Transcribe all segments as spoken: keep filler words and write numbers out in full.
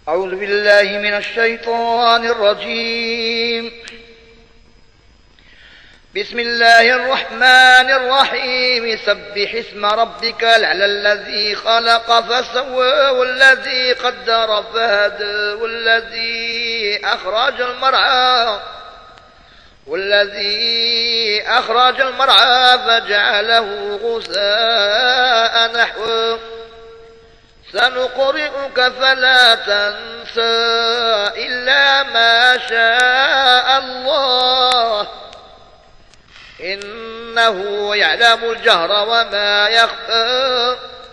أعوذ بالله من الشيطان الرجيم. بسم الله الرحمن الرحيم. سبح اسم ربك الأعلى الذي خلق فسوى والذي قدر فهدى والذي أخرج المرعى والذي أخرج المرعى فجعله غثاء نحوه سنقرئك فلا تنسى إلا ما شاء الله إنه يعلم الجهر وما يخفى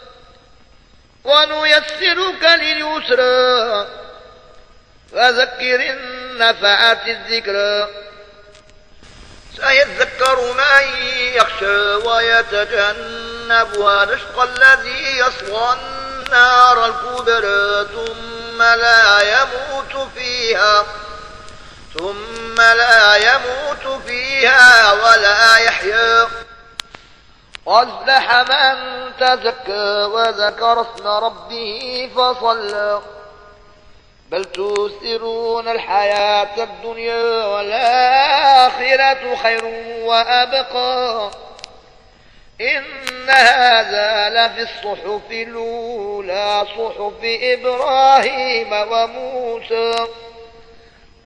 ونيسرك لليسرى فذكر إن نفعت الذكرى سيذكر من يخشى ويتجنبها الأشقى الذي يصلى النار الكبرى ثم لا يموت فيها ثم لا يموت فيها ولا يحيا وأفلح من تزكى وذكر اسم ربه فصلى بل تؤثرون الحياة الدنيا والآخرة خير وأبقى إن هذا لفي الصحف الأولى صحف إبراهيم وموسى